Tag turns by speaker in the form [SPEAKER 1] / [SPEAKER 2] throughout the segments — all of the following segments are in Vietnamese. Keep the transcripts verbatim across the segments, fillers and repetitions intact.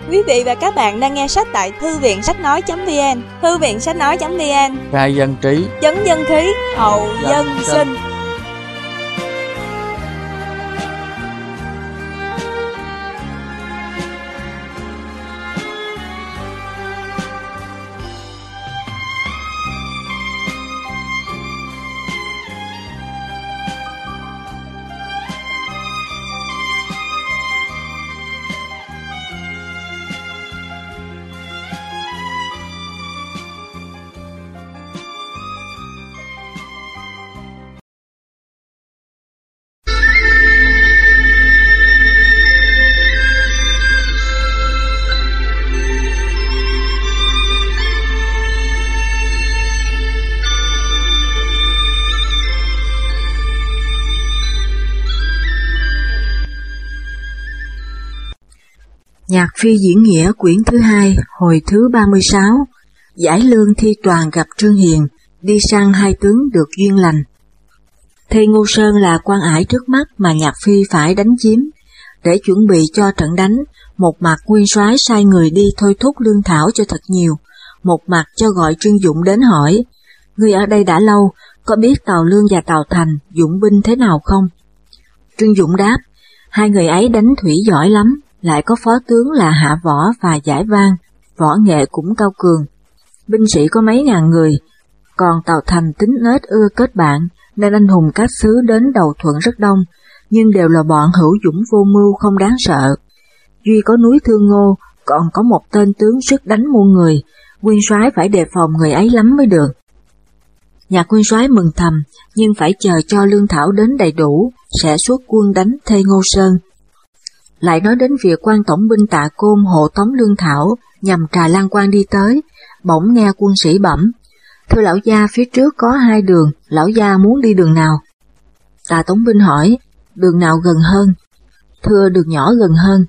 [SPEAKER 1] Quý vị và các bạn đang nghe sách tại thư viện sách nói chấm vn, thư viện sách nói chấm vn.
[SPEAKER 2] Khai dân trí,
[SPEAKER 1] Chấn dân khí, hậu dân sinh.
[SPEAKER 3] Nhạc Phi diễn nghĩa quyển thứ hai, hồi thứ ba mươi sáu, Giải Lương Thi Toàn gặp Trương Hiền, đi săn hai tướng được duyên lành. Thây Ngô Sơn là quan ải trước mắt mà Nhạc Phi phải đánh chiếm. Để chuẩn bị cho trận đánh, một mặt nguyên soái sai người đi thôi thúc lương thảo cho thật nhiều, một mặt cho gọi Trương Dụng đến hỏi, ngươi ở đây đã lâu, có biết Tào Lương và Tào Thành dụng binh thế nào không? Trương Dụng đáp, hai người ấy đánh thủy giỏi lắm, lại có phó tướng là Hạ Võ và Giải Vang, võ nghệ cũng cao cường. Binh sĩ có mấy ngàn người, còn Tào Thành tính nết ưa kết bạn, nên anh hùng các xứ đến đầu thuận rất đông, nhưng đều là bọn hữu dũng vô mưu không đáng sợ. Duy có núi Thương Ngô, còn có một tên tướng sức đánh muôn người, nguyên soái phải đề phòng người ấy lắm mới được. Nhạc nguyên soái mừng thầm, nhưng phải chờ cho lương thảo đến đầy đủ, sẽ xuất quân đánh Thây Ngô Sơn. Lại nói đến việc quan tổng binh Tạ Côn hộ tống lương thảo nhằm Trà Lan Quan đi tới, bỗng nghe quân sĩ bẩm, thưa lão gia, phía trước có hai đường, lão gia muốn đi đường nào? Tạ tổng binh hỏi, đường nào gần hơn? Thưa đường nhỏ gần hơn.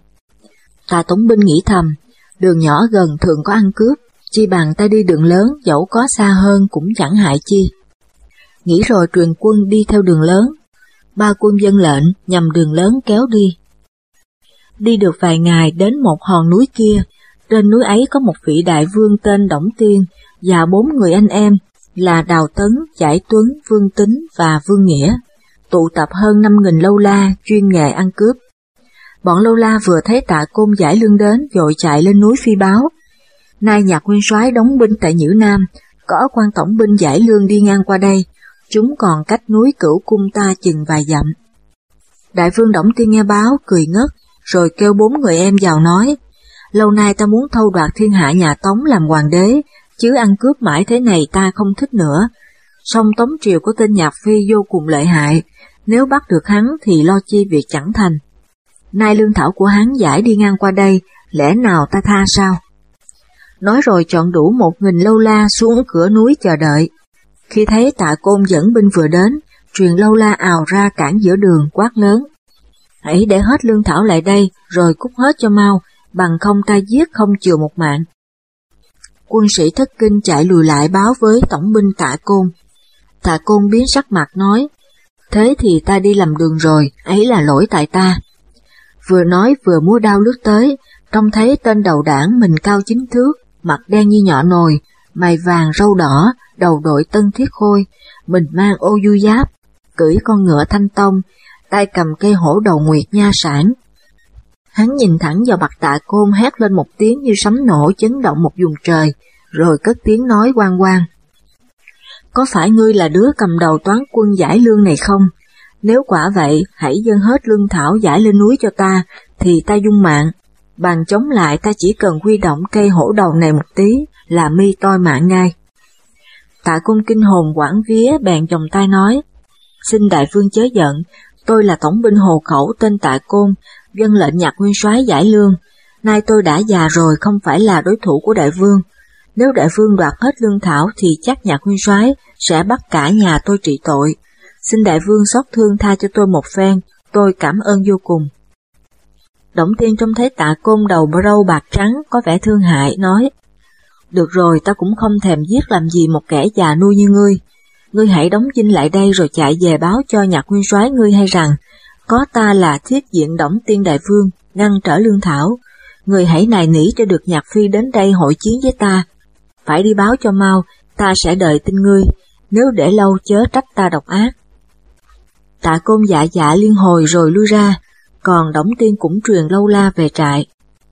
[SPEAKER 3] Tạ tổng binh nghĩ thầm, đường nhỏ gần thường có ăn cướp, chi bằng ta đi đường lớn, dẫu có xa hơn cũng chẳng hại chi. Nghĩ rồi truyền quân đi theo đường lớn. Ba quân dân lệnh nhằm đường lớn kéo đi. Đi được vài ngày đến một hòn núi kia, trên núi ấy có một vị đại vương tên Đổng Tiên và bốn người anh em là Đào Tấn, Giải Tuấn, Vương Tính và Vương Nghĩa, tụ tập hơn năm nghìn lâu la chuyên nghề ăn cướp. Bọn lâu la vừa thấy Tạ Côn Giải Lương đến vội chạy lên núi phi báo. Nay Nhạc nguyên soái đóng binh tại Nhữ Nam, có quan tổng binh Giải Lương đi ngang qua đây, chúng còn cách núi Cửu Cung ta chừng vài dặm. Đại vương Đổng Tiên nghe báo cười ngất, rồi kêu bốn người em vào nói, lâu nay ta muốn thâu đoạt thiên hạ nhà Tống làm hoàng đế, chứ ăn cướp mãi thế này ta không thích nữa. Song Tống triều có tên Nhạc Phi vô cùng lợi hại, nếu bắt được hắn thì lo chi việc chẳng thành. Nay lương thảo của hắn giải đi ngang qua đây, lẽ nào ta tha sao? Nói rồi chọn đủ một nghìn lâu la xuống cửa núi chờ đợi. Khi thấy Tạ Côn dẫn binh vừa đến, truyền lâu la ào ra cản giữa đường quát lớn, hãy để hết lương thảo lại đây, rồi cút hết cho mau, bằng không ta giết không chừa một mạng. Quân sĩ thất kinh chạy lùi lại báo với tổng binh Tạ Côn. Tạ Côn biến sắc mặt nói, thế thì ta đi lầm đường rồi, ấy là lỗi tại ta. Vừa nói vừa múa đao lướt tới, trông thấy tên đầu đảng mình cao chín thước, mặt đen như nhọ nồi, mày vàng râu đỏ, đầu đội tân thiết khôi, mình mang ô du giáp, cưỡi con ngựa thanh tông, tay cầm cây hổ đầu nguyệt nha sản. Hắn nhìn thẳng vào mặt Tạ Côn hét lên một tiếng như sấm nổ chấn động một vùng trời, rồi cất tiếng nói oang oang. Có phải ngươi là đứa cầm đầu toán quân Giải Lương này không? Nếu quả vậy, hãy dâng hết lương thảo giải lên núi cho ta, thì ta dung mạng. Bằng chống lại ta chỉ cần huy động cây hổ đầu này một tí, là mi toi mạng ngay. Tạ Côn kinh hồn quảng vía bèn vòng tay nói, xin đại vương chớ giận, tôi là tổng binh Hồ Khẩu tên Tạ Côn, vâng lệnh Nhạc nguyên soái Giải Lương. Nay tôi đã già rồi, không phải là đối thủ của đại vương. Nếu đại vương đoạt hết lương thảo thì chắc Nhạc nguyên soái sẽ bắt cả nhà tôi trị tội. Xin đại vương xót thương tha cho tôi một phen, tôi cảm ơn vô cùng. Đổng Tiên trông thấy Tạ Côn đầu râu bạc trắng có vẻ thương hại, nói, được rồi, ta cũng không thèm giết làm gì một kẻ già nuôi như ngươi. Ngươi hãy đóng dinh lại đây rồi chạy về báo cho Nhạc nguyên soái ngươi hay rằng, có ta là thiết diện Đổng Tiên đại vương, ngăn trở lương thảo. người hãy nài nỉ cho được Nhạc Phi đến đây hội chiến với ta. Phải đi báo cho mau, ta sẽ đợi tin ngươi, nếu để lâu chớ trách ta độc ác. Tạ Côn dạ dạ liên hồi rồi lui ra, còn Đổng Tiên cũng truyền lâu la về trại.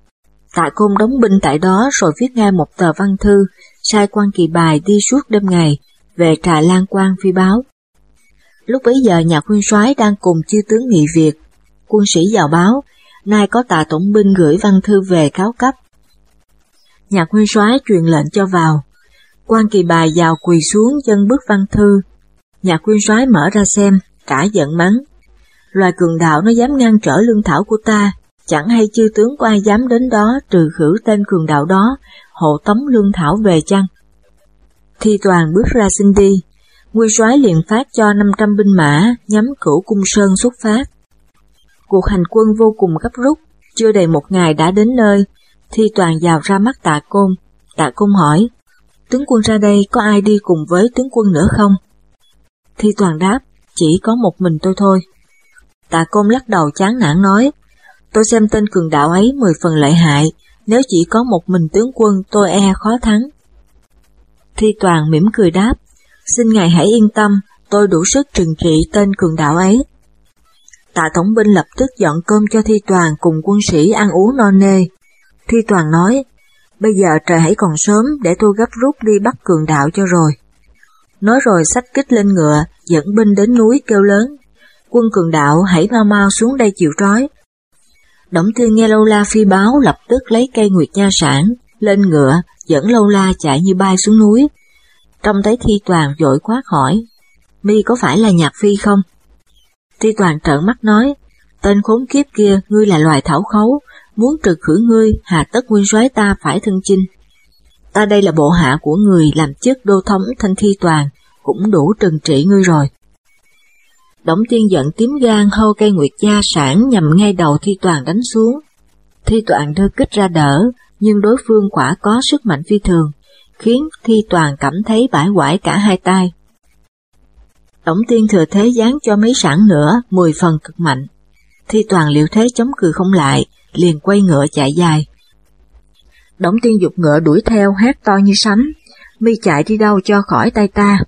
[SPEAKER 3] Tạ Côn đóng binh tại đó rồi viết ngay một tờ văn thư, sai quan Kỳ Bài đi suốt đêm ngày, về trại Lan Quan phi báo. Lúc bấy giờ Nhạc Nguyên soái đang cùng chư tướng nghị việc, quân sĩ vào báo, nay có Tạ tổng binh gửi văn thư về cáo cấp. Nhạc Nguyên soái truyền lệnh cho vào, quan Kỳ Bài vào quỳ xuống dâng bức văn thư. Nhạc Nguyên soái mở ra xem, cả giận mắng: loài cường đạo nó dám ngăn trở lương thảo của ta, chẳng hay chư tướng có ai dám đến đó trừ khử tên cường đạo đó, hộ tống lương thảo về chăng? Thi Toàn bước ra xin đi, Nguyên soái liền phát cho năm trăm binh mã nhắm Cửu Cung Sơn xuất phát. Cuộc hành quân vô cùng gấp rút, chưa đầy một ngày đã đến nơi. Thi Toàn vào ra mắt Tạ Côn. Tạ Côn hỏi: tướng quân ra đây có ai đi cùng với tướng quân nữa không? Thi Toàn đáp: chỉ có một mình tôi thôi. Tạ Côn lắc đầu chán nản nói: tôi xem tên cường đạo ấy mười phần lợi hại, nếu chỉ có một mình tướng quân tôi e khó thắng. Thi Toàn mỉm cười đáp: xin ngài hãy yên tâm, tôi đủ sức trừng trị tên cường đạo ấy. Tạ tổng binh lập tức dọn cơm cho Thi Toàn cùng quân sĩ ăn uống no nê. Thi Toàn nói: bây giờ trời hãy còn sớm, để tôi gấp rút đi bắt cường đạo cho rồi. Nói rồi xách kích lên ngựa, dẫn binh đến núi kêu lớn: quân cường đạo hãy mau mau xuống đây chịu trói. Đổng Tiên nghe lâu la phi báo, lập tức lấy cây nguyệt nha sản, lên ngựa, dẫn lâu la chạy như bay xuống núi. Trông thấy Thi Toàn vội quát hỏi: mi có phải là Nhạc Phi không? Thi Toàn trợn mắt nói: tên khốn kiếp kia, ngươi là loài thảo khấu, muốn trừ khử ngươi, hà tất nguyên soái ta phải thân chinh. Ta đây là bộ hạ của người, làm chức đô thống Thanh Thi Toàn, cũng đủ trừng trị ngươi rồi. Đổng Tiên giận tím gan hô cây nguyệt nha sản nhằm ngay đầu Thi Toàn đánh xuống. Thi Toàn đưa kích ra đỡ, nhưng đối phương quả có sức mạnh phi thường, khiến Thi Toàn cảm thấy bãi quải cả hai tay. Đổng Tiên thừa thế giáng cho mấy sản nữa, mười phần cực mạnh. Thi Toàn liệu thế chống cự không lại, liền quay ngựa chạy dài. Đổng Tiên giục ngựa đuổi theo, hét to như sấm: mi chạy đi đâu cho khỏi tay ta.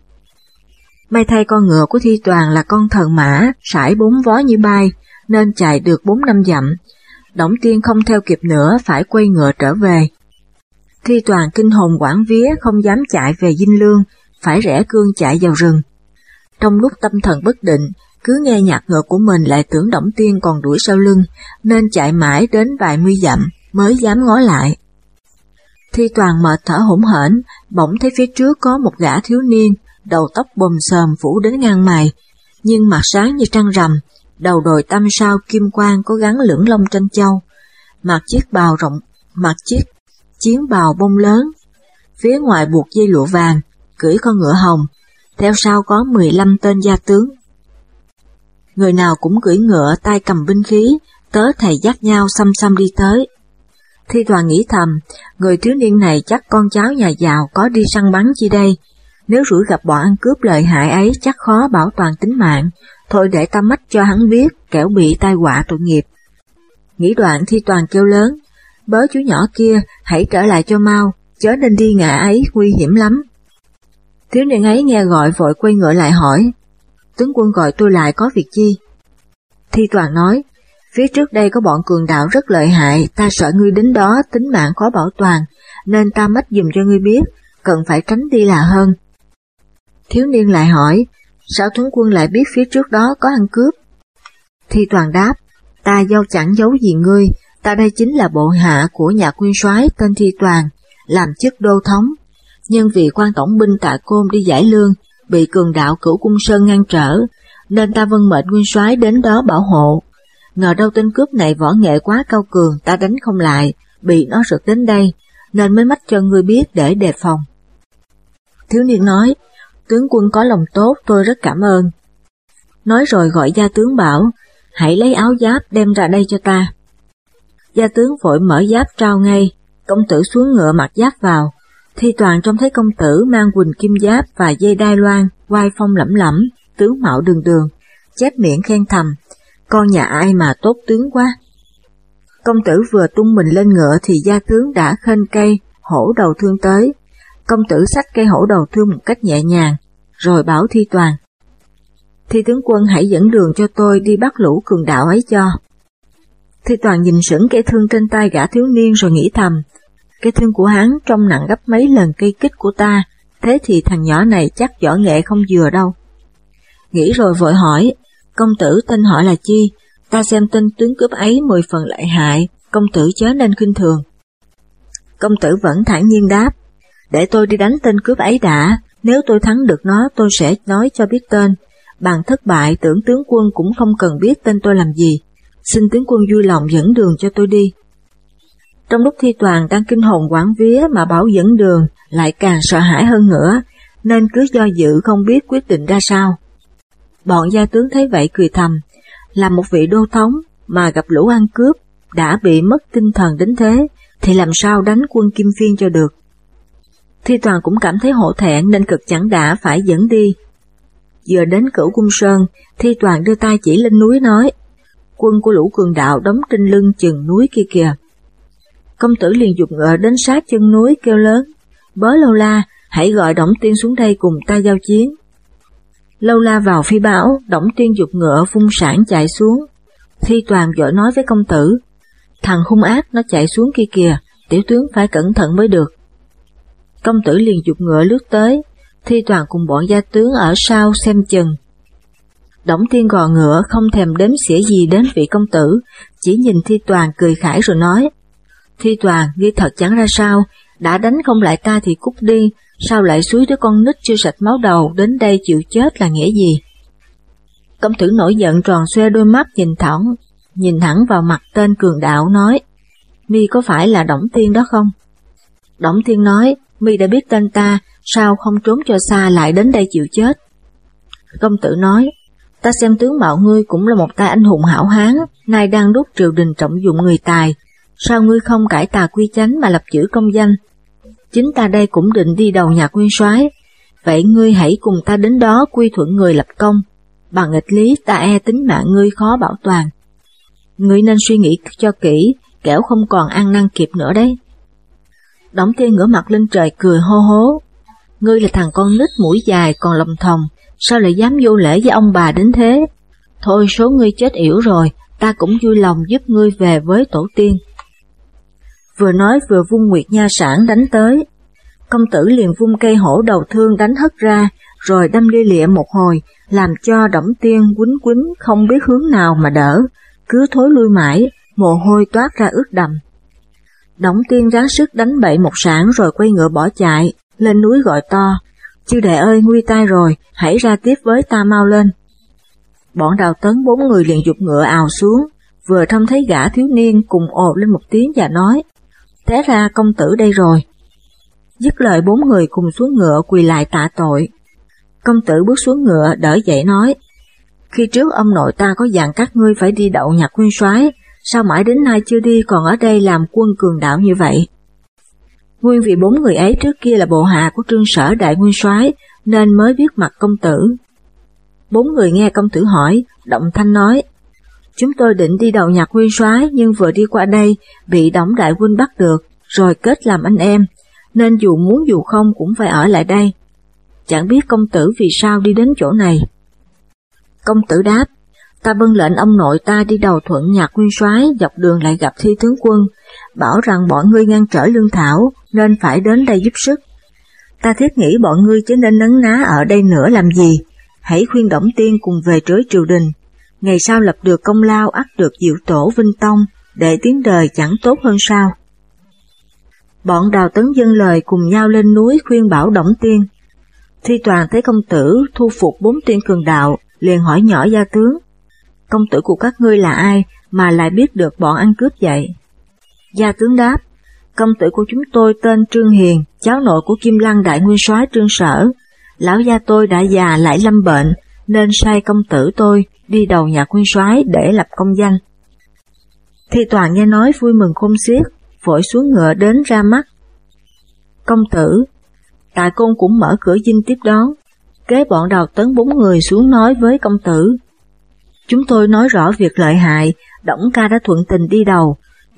[SPEAKER 3] May thay con ngựa của Thi Toàn là con thần mã, sải bốn vó như bay, nên chạy được bốn năm dặm. Đổng Tiên không theo kịp nữa, phải quay ngựa trở về. Thi Toàn kinh hồn hoảng vía, không dám chạy về Dinh Lương, phải rẽ cương chạy vào rừng. Trong lúc tâm thần bất định, cứ nghe nhạc ngựa của mình lại tưởng Đổng Tiên còn đuổi sau lưng, nên chạy mãi đến vài mươi dặm mới dám ngó lại. Thi Toàn mệt thở hổn hển, bỗng thấy phía trước có một gã thiếu niên, đầu tóc bồm xồm phủ đến ngang mày, nhưng mặt sáng như trăng rằm, đầu đội tam sao kim quang có gắn lưỡng long tranh châu, mặc chiếc bào rộng, mặc chiếc chiến bào bông lớn, phía ngoài buộc dây lụa vàng, cưỡi con ngựa hồng, theo sau có mười lăm tên gia tướng. Người nào cũng cưỡi ngựa, tay cầm binh khí, tớ thầy dắt nhau xăm xăm đi tới. Thi Toàn nghĩ thầm, người thiếu niên này chắc con cháu nhà giàu có đi săn bắn chi đây, nếu rủi gặp bọn ăn cướp lợi hại ấy chắc khó bảo toàn tính mạng, thôi để ta mách cho hắn biết, kẻo bị tai họa tội nghiệp. Nghĩ đoạn Thi Toàn kêu lớn: bớ chú nhỏ kia, hãy trở lại cho mau, chớ nên đi ngã ấy, nguy hiểm lắm. Thiếu niên ấy nghe gọi vội quay ngựa lại hỏi: tướng quân gọi tôi lại có việc chi? Thi Toàn nói: phía trước đây có bọn cường đạo rất lợi hại, ta sợ ngươi đến đó tính mạng khó bảo toàn, nên ta mách dùm cho ngươi biết, cần phải tránh đi là hơn. Thiếu niên lại hỏi: sao tướng quân lại biết phía trước đó có ăn cướp? Thi Toàn đáp: ta dâu chẳng giấu gì ngươi, ta đây chính là bộ hạ của Nhạc Nguyên soái tên Thi Toàn, làm chức đô thống, nhưng vì quan tổng binh Tạ Côn đi giải lương, bị cường đạo Cửu Cung Sơn ngăn trở, nên ta vâng mệnh Nguyên soái đến đó bảo hộ. Ngờ đâu tên cướp này võ nghệ quá cao cường, ta đánh không lại, bị nó rượt đến đây, nên mới mách cho ngươi biết để đề phòng. Thiếu niên nói: tướng quân có lòng tốt, tôi rất cảm ơn. Nói rồi gọi gia tướng bảo: hãy lấy áo giáp đem ra đây cho ta. Gia tướng vội mở giáp trao ngay, công tử xuống ngựa mặc giáp vào. Thi Toàn trông thấy công tử mang quỳnh kim giáp và dây đai loan, oai phong lẫm lẫm, tướng mạo đường đường, chép miệng khen thầm: con nhà ai mà tốt tướng quá. Công tử vừa tung mình lên ngựa thì gia tướng đã khênh cây hổ đầu thương tới. Công tử xách cây hổ đầu thương một cách nhẹ nhàng, rồi bảo Thi Toàn: Thi tướng quân hãy dẫn đường cho tôi đi bắt lũ cường đạo ấy cho. Thi Toàn nhìn sững cây thương trên tay gã thiếu niên rồi nghĩ thầm: Cây thương của hắn trông nặng gấp mấy lần cây kích của ta, thế thì thằng nhỏ này chắc võ nghệ không vừa đâu. Nghĩ rồi vội hỏi: Công tử tên họ là chi? Ta xem tên tướng cướp ấy mười phần lợi hại, công tử chớ nên khinh thường. Công tử vẫn thản nhiên đáp: Để tôi đi đánh tên cướp ấy đã, nếu tôi thắng được nó tôi sẽ nói cho biết tên, bằng thất bại tưởng tướng quân cũng không cần biết tên tôi làm gì, xin tướng quân vui lòng dẫn đường cho tôi đi. Trong lúc Thi Toàn đang kinh hồn hoảng vía mà bảo dẫn đường lại càng sợ hãi hơn nữa, nên cứ do dự không biết quyết định ra sao. Bọn gia tướng thấy vậy cười thầm, là một vị đô thống mà gặp lũ ăn cướp đã bị mất tinh thần đến thế, thì làm sao đánh quân Kim Phiên cho được. Thi Toàn cũng cảm thấy hổ thẹn nên cực chẳng đã phải dẫn đi. Vừa đến Cửu Cung Sơn, Thi Toàn đưa tay chỉ lên núi nói: Quân của lũ cường đạo đóng trên lưng chừng núi kia kìa. Công tử liền giục ngựa đến sát chân núi kêu lớn: Bớ Lâu La, hãy gọi Đổng Tiên xuống đây cùng ta giao chiến. Lâu La vào phi bảo, Đổng Tiên giục ngựa phun sảng chạy xuống. Thi Toàn vội nói với công tử: Thằng hung ác nó chạy xuống kia kìa, tiểu tướng phải cẩn thận mới được. Công tử liền giục ngựa lướt tới, Thi Toàn cùng bọn gia tướng ở sau xem chừng. Đổng Tiên gò ngựa không thèm đếm xỉa gì đến vị công tử, chỉ nhìn Thi Toàn cười khải rồi nói: Thi Toàn, ngươi thật chẳng ra sao, đã đánh không lại ta thì cút đi, sao lại xúi đứa con nít chưa sạch máu đầu đến đây chịu chết là nghĩa gì? Công tử nổi giận tròn xoe đôi mắt nhìn thẳng, nhìn thẳng vào mặt tên cường đạo nói: Mi có phải là Đổng Tiên đó không? Đổng Tiên nói: Mi đã biết tên ta, sao không trốn cho xa lại đến đây chịu chết? Công tử nói: Ta xem tướng mạo ngươi cũng là một tay anh hùng hảo hán, nay đang đốt triều đình trọng dụng người tài, sao ngươi không cải tà quy chánh mà lập chữ công danh? Chính ta đây cũng định đi đầu nhà nguyên soái, vậy ngươi hãy cùng ta đến đó quy thuận người lập công, bằng nghịch lý ta e tính mạng ngươi khó bảo toàn. Ngươi nên suy nghĩ cho kỹ, kẻo không còn ăn năn kịp nữa đấy. Đổng Tiên ngửa mặt lên trời cười hô hố: Ngươi là thằng con nít mũi dài còn lòng thòng, sao lại dám vô lễ với ông bà đến thế? Thôi số ngươi chết yểu rồi, ta cũng vui lòng giúp ngươi về với tổ tiên. Vừa nói vừa vung nguyệt nha sản đánh tới. Công tử liền vung cây hổ đầu thương đánh hất ra, rồi đâm lia lịa một hồi, làm cho Đổng Tiên quýnh quýnh không biết hướng nào mà đỡ, cứ thối lui mãi, mồ hôi toát ra ướt đầm. Đổng Tiên ráng sức đánh bậy một sản rồi quay ngựa bỏ chạy, lên núi gọi to: Chư đệ ơi, nguy tai rồi, hãy ra tiếp với ta mau lên. Bọn Đào Tấn bốn người liền giục ngựa ào xuống, vừa trông thấy gã thiếu niên cùng ồ lên một tiếng và nói: Té ra công tử đây rồi. Dứt lời bốn người cùng xuống ngựa quỳ lại tạ tội. Công tử bước xuống ngựa đỡ dậy nói: Khi trước ông nội ta có dặn các ngươi phải đi đậu nhạc nguyên soái, sao mãi đến nay chưa đi còn ở đây làm quân cường đạo như vậy? Nguyên vì bốn người ấy trước kia là bộ hạ của Trương Sở đại nguyên soái nên mới biết mặt công tử. Bốn người nghe công tử hỏi, động thanh nói: Chúng tôi định đi đầu nhạc nguyên soái nhưng vừa đi qua đây bị Đổng đại huynh bắt được, rồi kết làm anh em, nên dù muốn dù không cũng phải ở lại đây. Chẳng biết công tử vì sao đi đến chỗ này. Công tử đáp: Ta vâng lệnh ông nội ta đi đầu thuận nhạc nguyên soái, dọc đường lại gặp Thi tướng quân, bảo rằng bọn ngươi ngăn trở lương thảo nên phải đến đây giúp sức. Ta thiết nghĩ bọn ngươi chứ nên nấn ná ở đây nữa làm gì, hãy khuyên Đổng Tiên cùng về trối triều đình, ngày sau lập được công lao ắt được diệu tổ vinh tông, để tiếng đời chẳng tốt hơn sao. Bọn Đào Tấn dâng lời cùng nhau lên núi khuyên bảo Đổng Tiên. Thi Toàn thấy công tử thu phục bốn tiên cường đạo, liền hỏi nhỏ gia tướng: Công tử của các ngươi là ai mà lại biết được bọn ăn cướp vậy? Gia tướng đáp: Công tử của chúng tôi tên Trương Hiền, cháu nội của Kim Lăng đại nguyên soái Trương Sở. Lão gia tôi đã già lại lâm bệnh, nên sai công tử tôi đi đầu nhạc nguyên soái để lập công danh. Thi Toàn nghe nói vui mừng khôn xiết, vội xuống ngựa đến ra mắt. Công tử, tại cung cũng mở cửa dinh tiếp đón. Kế bọn Đào Tấn bốn người xuống nói với công tử: Chúng tôi nói rõ việc lợi hại, Đổng ca đã thuận tình đi đầu,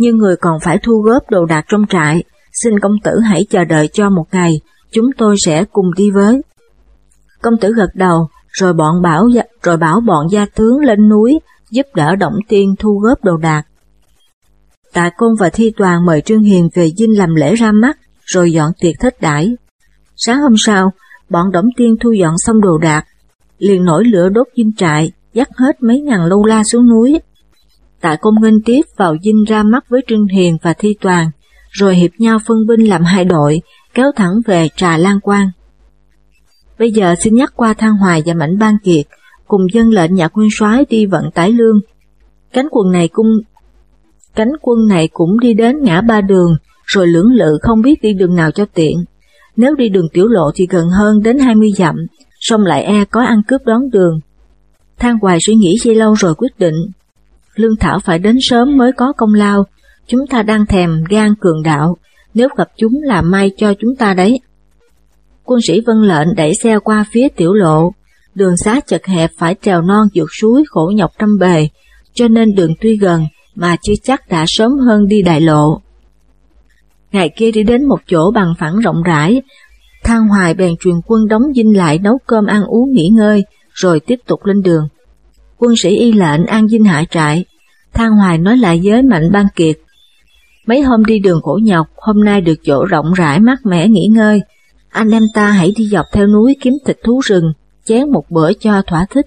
[SPEAKER 3] nhưng người còn phải thu góp đồ đạc trong trại, xin công tử hãy chờ đợi cho một ngày, chúng tôi sẽ cùng đi với. Công tử gật đầu, rồi bọn bảo rồi bảo bọn gia tướng lên núi giúp đỡ Đổng Tiên thu góp đồ đạc. Tạ Côn và Thi Toàn mời Trương Hiền về dinh làm lễ ra mắt, rồi dọn tiệc thết đãi. Sáng hôm sau, bọn Đổng Tiên thu dọn xong đồ đạc, liền nổi lửa đốt dinh trại, dắt hết mấy ngàn lâu la xuống núi. Tạ Côn nghênh tiếp vào dinh ra mắt với Trương Hiền và Thi Toàn, rồi hiệp nhau phân binh làm hai đội, kéo thẳng về Trà Lan Quan. Bây giờ xin nhắc qua Thang Hoài và Mãnh Ban Kiệt, cùng dân lệnh Nhạc Nguyên Soái đi vận tải lương. Cánh quân này cung cánh quân này cũng đi đến ngã ba đường, rồi lưỡng lự không biết đi đường nào cho tiện. Nếu đi đường tiểu lộ thì gần hơn đến hai mươi dặm, song lại e có ăn cướp đón đường. Thang Hoài suy nghĩ dây lâu rồi quyết định, lương thảo phải đến sớm mới có công lao, chúng ta đang thèm gan cường đạo, nếu gặp chúng là may cho chúng ta đấy. Quân sĩ vâng lệnh đẩy xe qua phía tiểu lộ, đường xá chật hẹp phải trèo non vượt suối khổ nhọc trăm bề, cho nên đường tuy gần mà chưa chắc đã sớm hơn đi đại lộ. Ngày kia đi đến một chỗ bằng phẳng rộng rãi, Thang Hoài bèn truyền quân đóng dinh lại nấu cơm ăn uống nghỉ ngơi, rồi tiếp tục lên đường. Quân sĩ y lệnh an dinh hạ trại. Thang Hoài nói lại với Mạnh Ban Kiệt, mấy hôm đi đường khổ nhọc, hôm nay được chỗ rộng rãi mát mẻ nghỉ ngơi, anh em ta hãy đi dọc theo núi kiếm thịt thú rừng, chén một bữa cho thỏa thích.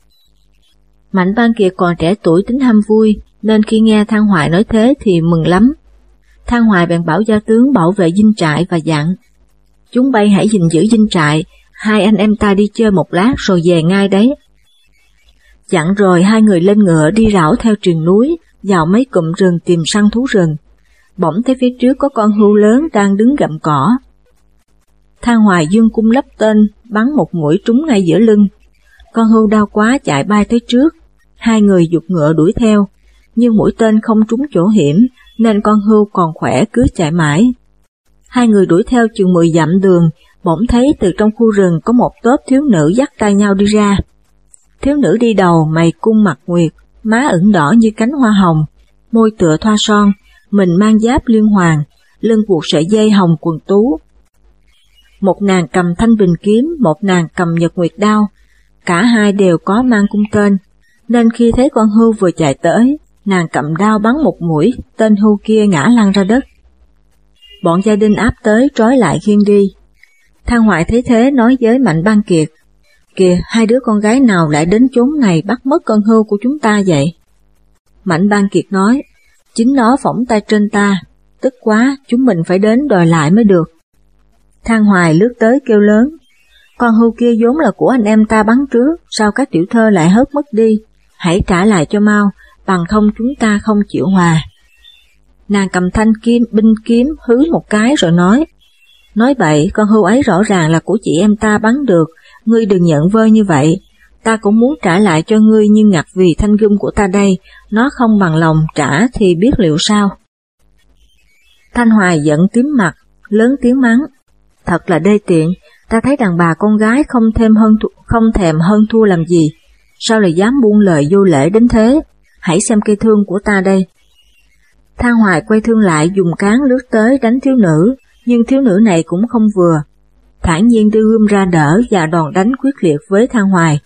[SPEAKER 3] Mạnh Ban Kiệt còn trẻ tuổi tính ham vui, nên khi nghe Thang Hoài nói thế thì mừng lắm. Thang Hoài bèn bảo gia tướng bảo vệ dinh trại và dặn, chúng bay hãy gìn giữ dinh trại, hai anh em ta đi chơi một lát rồi về ngay đấy. Dặn rồi hai người lên ngựa đi rảo theo triền núi, vào mấy cụm rừng tìm săn thú rừng. Bỗng thấy phía trước có con hươu lớn đang đứng gặm cỏ. Thang Hoài dương cung lắp tên, bắn một mũi trúng ngay giữa lưng. Con hươu đau quá chạy bay tới trước, hai người giục ngựa đuổi theo, nhưng mũi tên không trúng chỗ hiểm, nên con hươu còn khỏe cứ chạy mãi. Hai người đuổi theo chừng mười dặm đường, bỗng thấy từ trong khu rừng có một tốp thiếu nữ dắt tay nhau đi ra. Thiếu nữ đi đầu mày cung mặt nguyệt, má ửng đỏ như cánh hoa hồng, môi tựa thoa son, mình mang giáp liên hoàng, lưng buộc sợi dây hồng quần tú. Một nàng cầm thanh bình kiếm, một nàng cầm nhật nguyệt đao, cả hai đều có mang cung tên, nên khi thấy con hươu vừa chạy tới, nàng cầm đao bắn một mũi, tên hươu kia ngã lăn ra đất. Bọn gia đình áp tới trói lại khiêng đi. Thang Hoài thấy thế nói với Mạnh Ban Kiệt, kìa, hai đứa con gái nào lại đến chốn này bắt mất con hươu của chúng ta vậy? Mạnh Ban Kiệt nói, chính nó phỏng tay trên ta, tức quá, chúng mình phải đến đòi lại mới được. Thang Hoài lướt tới kêu lớn, con hươu kia vốn là của anh em ta bắn trước, sao các tiểu thơ lại hớt mất đi, hãy trả lại cho mau, bằng không chúng ta không chịu hòa. Nàng cầm thanh kim binh kiếm hứ một cái rồi nói, nói bậy, con hươu ấy rõ ràng là của chị em ta bắn được, ngươi đừng nhận vơ như vậy, ta cũng muốn trả lại cho ngươi nhưng ngặt vì thanh gươm của ta đây, nó không bằng lòng trả thì biết liệu sao. Thanh Hoài giận tím mặt, lớn tiếng mắng, thật là đê tiện, ta thấy đàn bà con gái không thêm hơn không thèm hơn thua làm gì, sao lại dám buông lời vô lễ đến thế, hãy xem cây thương của ta đây. Thang Hoài quay thương lại dùng cán lướt tới đánh thiếu nữ, nhưng thiếu nữ này cũng không vừa, thản nhiên đưa gươm ra đỡ và đòn đánh quyết liệt với Thang Hoài.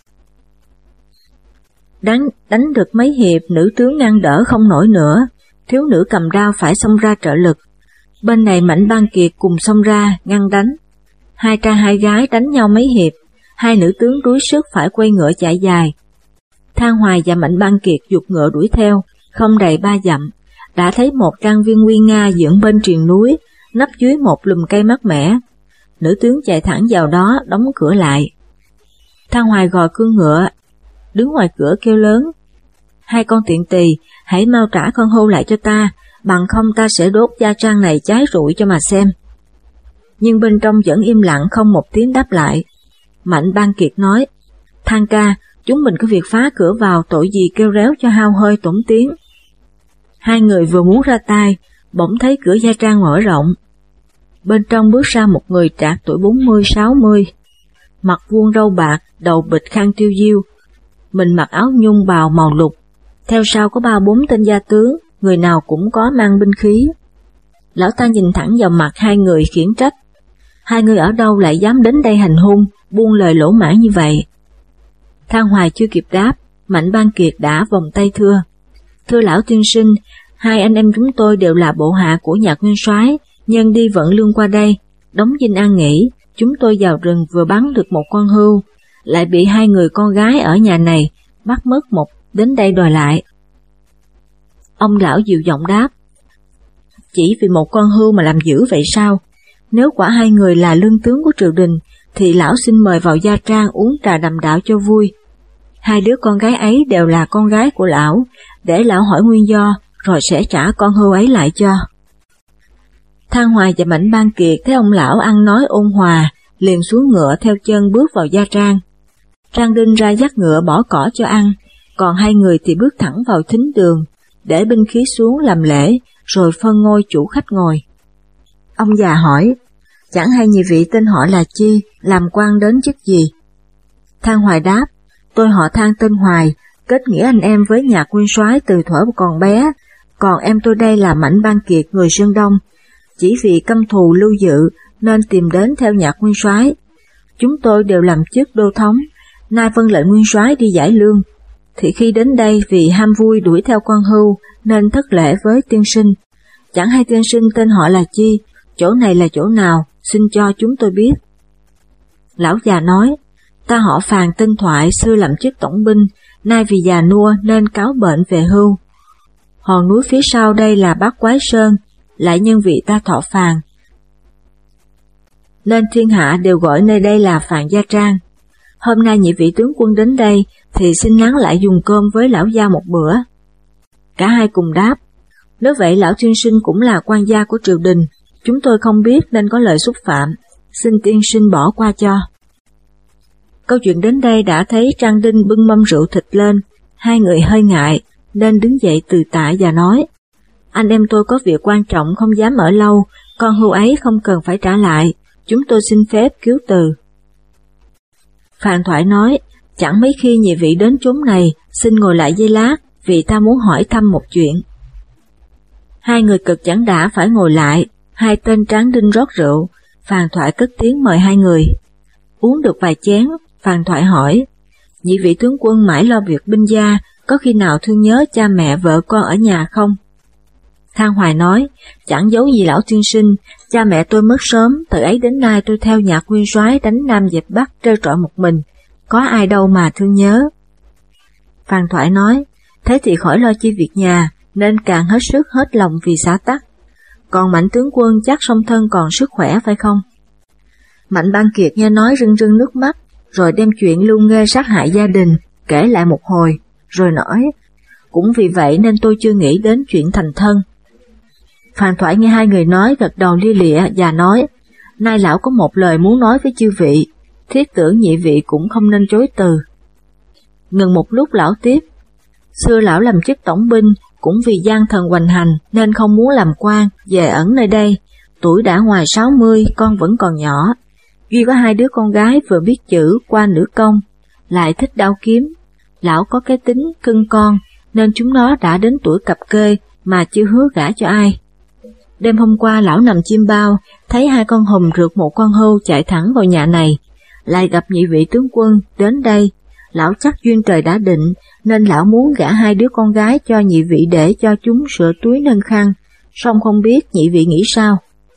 [SPEAKER 3] Đánh, đánh được mấy hiệp, nữ tướng ngăn đỡ không nổi nữa, thiếu nữ cầm đao phải xông ra trợ lực. Bên này Mạnh Ban Kiệt cùng xông ra, ngăn đánh. Hai trai hai gái đánh nhau mấy hiệp, hai nữ tướng đuối sức phải quay ngựa chạy dài. Thang Hoài và Mạnh Ban Kiệt giục ngựa đuổi theo, không đầy ba dặm, đã thấy một trang viên nguy nga dựng bên triền núi, nấp dưới một lùm cây mát mẻ. Nữ tướng chạy thẳng vào đó, đóng cửa lại. Thang Hoài gò cương ngựa, đứng ngoài cửa kêu lớn, hai con tiện tỳ, hãy mau trả con hươu lại cho ta, bằng không ta sẽ đốt gia trang này cháy rụi cho mà xem. Nhưng bên trong vẫn im lặng không một tiếng đáp lại. Mạnh Ban Kiệt nói, Thang ca, chúng mình có việc phá cửa vào, tội gì kêu réo cho hao hơi tổn tiếng. Hai người vừa muốn ra tay, bỗng thấy cửa gia trang mở rộng. Bên trong bước ra một người trạc tuổi bốn mươi sáu mươi, mặt vuông râu bạc, đầu bịch khăn tiêu diêu, mình mặc áo nhung bào màu lục, theo sau có ba bốn tên gia tướng, người nào cũng có mang binh khí. Lão ta nhìn thẳng vào mặt hai người khiển trách. Hai người ở đâu lại dám đến đây hành hung, buông lời lỗ mãng như vậy? Thang Hoài chưa kịp đáp, Mạnh Ban Kiệt đã vòng tay thưa. Thưa lão tiên sinh, hai anh em chúng tôi đều là bộ hạ của Nhạc Nguyên Soái, nhân đi vận lương qua đây, đóng dinh an nghỉ. Chúng tôi vào rừng vừa bắn được một con hươu, lại bị hai người con gái ở nhà này bắt mất một, đến đây đòi lại. Ông lão dịu giọng đáp, chỉ vì một con hươu mà làm dữ vậy sao? Nếu quả hai người là lương tướng của triều đình, thì lão xin mời vào gia trang uống trà đàm đạo cho vui. Hai đứa con gái ấy đều là con gái của lão, để lão hỏi nguyên do, rồi sẽ trả con hươu ấy lại cho. Thang Hoài và Mạnh Ban Kiệt thấy ông lão ăn nói ôn hòa, liền xuống ngựa theo chân bước vào gia trang. Trang Đinh ra dắt ngựa bỏ cỏ cho ăn, còn hai người thì bước thẳng vào thính đường, để binh khí xuống làm lễ, rồi phân ngôi chủ khách ngồi. Ông già hỏi, chẳng hay nhị vị tên họ là chi, làm quan đến chức gì? Thang Hoài đáp, tôi họ Thang tên Hoài, kết nghĩa anh em với Nhạc Nguyên Soái từ thuở còn bé, còn em tôi đây là Mạnh Ban Kiệt người Sơn Đông, chỉ vì căm thù Lưu Dự nên tìm đến theo Nhạc Nguyên Soái. Chúng tôi đều làm chức đô thống, nay vâng lệnh Nguyên Soái đi giải lương, thì khi đến đây vì ham vui đuổi theo con hươu nên thất lễ với tiên sinh. Chẳng hay tiên sinh tên họ là chi, chỗ này là chỗ nào, xin cho chúng tôi biết. Lão già nói, ta họ Phàn tên Thoại, xưa làm chức tổng binh, nay vì già nua nên cáo bệnh về hưu. Hòn núi phía sau đây là Bát Quái Sơn, lại nhân vị ta thọ Phàn, nên thiên hạ đều gọi nơi đây là Phàn Gia Trang. Hôm nay nhị vị tướng quân đến đây, thì xin nán lại dùng cơm với lão gia một bữa. Cả hai cùng đáp, nếu vậy lão tiên sinh cũng là quan gia của triều đình, chúng tôi không biết nên có lời xúc phạm, xin tiên sinh bỏ qua cho. Câu chuyện đến đây đã thấy Trang Đinh bưng mâm rượu thịt lên, hai người hơi ngại, nên đứng dậy từ tạ và nói, anh em tôi có việc quan trọng không dám ở lâu, con hươu ấy không cần phải trả lại, chúng tôi xin phép cứu từ. Phàn Thoại nói, chẳng mấy khi nhị vị đến chốn này, xin ngồi lại giây lát, vì ta muốn hỏi thăm một chuyện. Hai người cực chẳng đã phải ngồi lại, hai tên Tráng Đinh rót rượu, Phàn Thoại cất tiếng mời hai người. Uống được vài chén, Phàn Thoại hỏi, nhị vị tướng quân mãi lo việc binh gia, có khi nào thương nhớ cha mẹ vợ con ở nhà không? Thang Hoài nói, chẳng giấu gì lão tiên sinh, cha mẹ tôi mất sớm, từ ấy đến nay tôi theo Nhạc Nguyên Soái đánh Nam dẹp Bắc trơ trọi một mình, có ai đâu mà thương nhớ. Phàn Thoại nói, thế thì khỏi lo chi việc nhà, nên càng hết sức hết lòng vì xã tắc. Còn Mạnh tướng quân chắc song thân còn sức khỏe phải không? Mạnh Ban Kiệt nghe nói rưng rưng nước mắt, rồi đem chuyện Lưu Nghê sát hại gia đình, kể lại một hồi, rồi nói, cũng vì vậy nên tôi chưa nghĩ đến chuyện thành thân. Phàn Thoại nghe hai người nói gật đầu lia lịa và nói, nay lão có một lời muốn nói với chư vị, thiết tưởng nhị vị cũng không nên chối từ. Ngừng một lúc lão tiếp, xưa lão làm chức tổng binh, cũng vì gian thần hoành hành nên không muốn làm quan, về ẩn nơi đây, tuổi đã ngoài sáu mươi, con vẫn còn nhỏ. Duy có hai đứa con gái vừa biết chữ qua nữ công, lại thích đao kiếm. Lão có cái tính cưng con, nên chúng nó đã đến tuổi cập kê mà chưa hứa gả cho ai. Đêm hôm qua lão nằm chim bao, thấy hai con hùm rượt một con hươu chạy thẳng vào nhà này, lại gặp nhị vị tướng quân đến đây. Lão chắc duyên trời đã định, nên lão muốn gả hai đứa con gái cho nhị vị để cho chúng sửa túi nâng khăn, song không biết nhị vị nghĩ sao.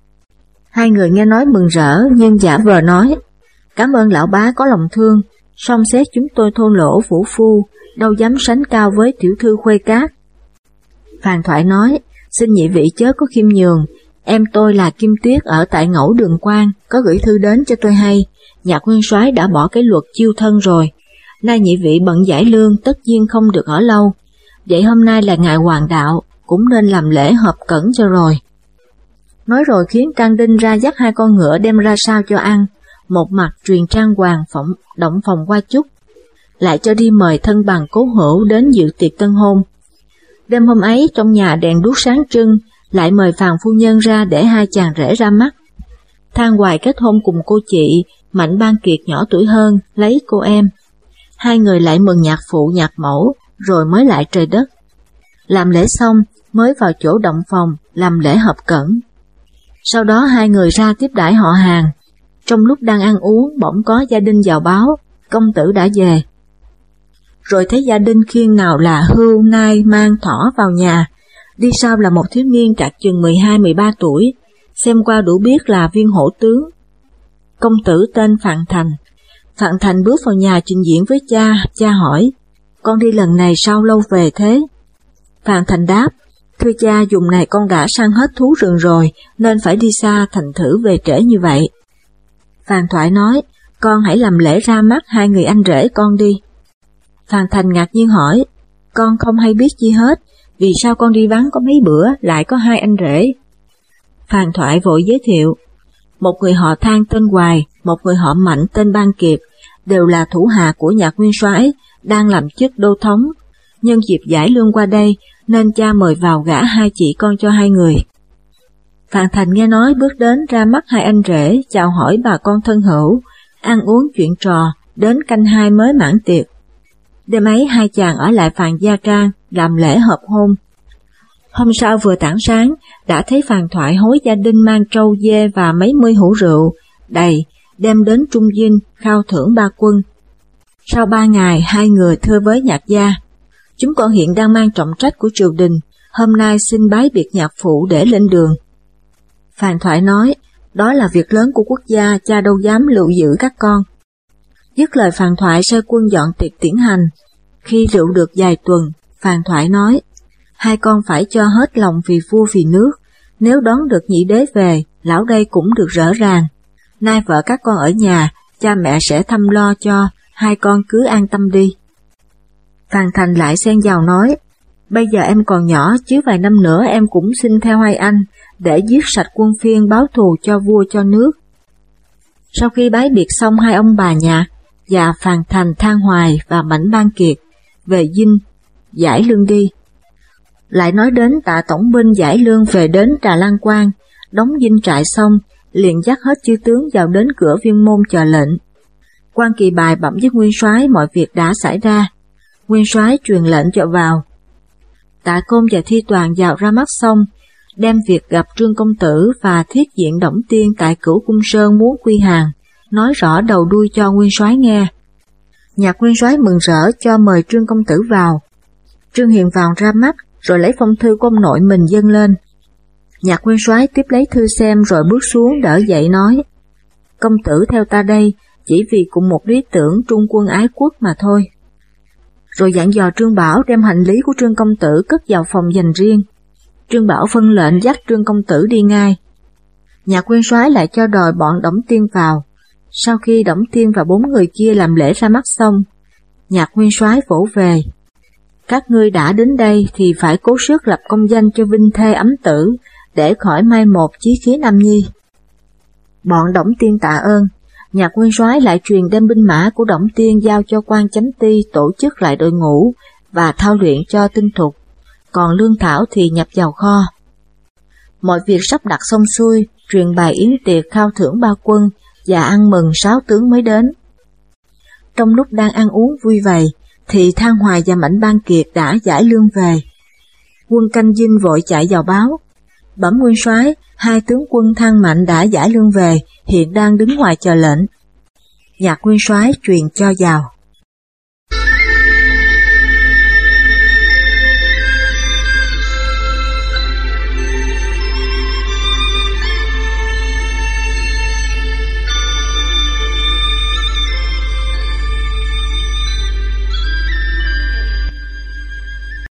[SPEAKER 3] Hai người nghe nói mừng rỡ, nhưng giả vờ nói, cảm ơn lão bá có lòng thương, song xét chúng tôi thô lỗ vũ phu, đâu dám sánh cao với tiểu thư Khuê Cát. Phàn Thoại nói, xin nhị vị chớ có khiêm nhường, em tôi là Kim Tuyết ở tại Ngẫu Đường Quan, có gửi thư đến cho tôi hay, Nhạc Nguyên Soái đã bỏ cái luật chiêu thân rồi. Nay nhị vị bận giải lương tất nhiên không được ở lâu, vậy hôm nay là ngày hoàng đạo, cũng nên làm lễ hợp cẩn cho rồi. Nói rồi khiến Trang Đinh ra dắt hai con ngựa đem ra sao cho ăn, một mặt truyền trang hoàng phỏng động phòng qua chúc, lại cho đi mời thân bằng cố hữu đến dự tiệc tân hôn. Đêm hôm ấy trong nhà đèn đuốc sáng trưng, lại mời Phàn phu nhân ra để hai chàng rể ra mắt. Thang Hoài kết hôn cùng cô chị, Mạnh Ban Kiệt nhỏ tuổi hơn, lấy cô em. Hai người lại mừng nhạc phụ nhạc mẫu, rồi mới lại trời đất. Làm lễ xong mới vào chỗ động phòng làm lễ hợp cẩn. Sau đó hai người ra tiếp đãi họ hàng. Trong lúc đang ăn uống bỗng có gia đình vào báo, công tử đã về. Rồi thấy gia đình khiêng nào là hươu, nai, mang thỏ vào nhà, đi sau là một thiếu niên trạc chừng mười hai mười ba tuổi, xem qua đủ biết là viên hổ tướng. Công tử tên Phạn Thành. Phạn Thành bước vào nhà trình diễn với cha, cha hỏi, con đi lần này sao lâu về thế? Phạn Thành đáp, thưa cha, vùng này con đã săn hết thú rừng rồi, nên phải đi xa, thành thử về trễ như vậy. Phàn Thoại nói, con hãy làm lễ ra mắt hai người anh rể con đi. Phàn Thành ngạc nhiên hỏi, con không hay biết chi hết, vì sao con đi vắng có mấy bữa lại có hai anh rể? Phàn Thoại vội giới thiệu, một người họ Thang tên Hoài, một người họ Mạnh tên Ban Kiệt, đều là thủ hạ của Nhạc Nguyên Soái, đang làm chức đô thống. Nhân dịp giải lương qua đây, nên cha mời vào gả hai chị con cho hai người. Phàn Thành nghe nói bước đến ra mắt hai anh rể, chào hỏi bà con thân hữu, ăn uống chuyện trò, đến canh hai mới mãn tiệc. Đêm ấy hai chàng ở lại Phàn gia trang, làm lễ hợp hôn. Hôm sau vừa tảng sáng, đã thấy Phàn Thoại hối gia đình mang trâu dê và mấy mươi hũ rượu, đầy, đem đến Trung Dinh, khao thưởng ba quân. Sau ba ngày, hai người thưa với Nhạc gia, chúng con hiện đang mang trọng trách của triều đình, hôm nay xin bái biệt nhạc phụ để lên đường. Phàn Thoại nói, đó là việc lớn của quốc gia, cha đâu dám lưu giữ các con. Dứt lời Phàn Thoại sai quân dọn tiệc tiễn hành. Khi rượu được vài tuần, Phàn Thoại nói, hai con phải cho hết lòng vì vua vì nước, nếu đón được nhị đế về, lão đây cũng được rỡ ràng. Nay vợ các con ở nhà, cha mẹ sẽ thăm lo cho, hai con cứ an tâm đi. Phàn Thành lại xen vào nói, bây giờ em còn nhỏ, chứ vài năm nữa em cũng xin theo hai anh, để giết sạch quân phiên báo thù cho vua cho nước. Sau khi bái biệt xong hai ông bà Nhạc và Phàn Thành, Thang Hoài và Mạnh Ban Kiệt về Dinh, giải lương đi. Lại nói đến Tạ tổng binh giải lương về đến Trà Lan Quan, đóng dinh trại xong, liền dắt hết chư tướng vào đến cửa Viên Môn chờ lệnh. Quan Kỳ bài bẩm với Nguyên Soái mọi việc đã xảy ra. Nguyên Soái truyền lệnh cho vào. Tạ Côn và Thi Toàn vào ra mắt xong, đem việc gặp Trương công tử và thiết diện Đổng Tiên tại Cửu Cung Sơn muốn quy hàng, nói rõ đầu đuôi cho Nguyên Soái nghe. Nhạc Nguyên Soái mừng rỡ cho mời Trương công tử vào. Trương Hiền vào ra mắt, rồi lấy phong thư của ông nội mình dâng lên. Nhạc Nguyên Soái tiếp lấy thư xem rồi bước xuống đỡ dậy nói, công tử theo ta đây chỉ vì cùng một lý tưởng trung quân ái quốc mà thôi. Rồi dặn dò Trương Bảo đem hành lý của Trương công tử cất vào phòng dành riêng. Trương Bảo phân lệnh dắt Trương công tử đi ngay. Nhạc Nguyên Soái lại cho đòi bọn Đổng Tiên vào. Sau khi Đổng Tiên và bốn người kia làm lễ ra mắt xong, Nhạc Nguyên Soái vỗ về. Các ngươi đã đến đây thì phải cố sức lập công danh cho vinh thê ấm tử, để khỏi mai một chí khí nam nhi. Bọn Đổng Tiên tạ ơn. Nhạc Nguyên Soái lại truyền đem binh mã của Đổng Tiên giao cho quan chánh ty tổ chức lại đội ngũ và thao luyện cho tinh thục, còn lương thảo thì nhập vào kho. Mọi việc sắp đặt xong xuôi, truyền bài yến tiệc khao thưởng ba quân và ăn mừng sáu tướng mới đến. Trong lúc đang ăn uống vui vầy, thì Thang Hoài và Mạnh Ban Kiệt đã giải lương về. Quân canh dinh vội chạy vào báo, bẩm Nguyên Soái, hai tướng quân Thang Mạnh đã giải lương về, hiện đang đứng ngoài chờ lệnh. Nhạc Nguyên Soái truyền cho vào.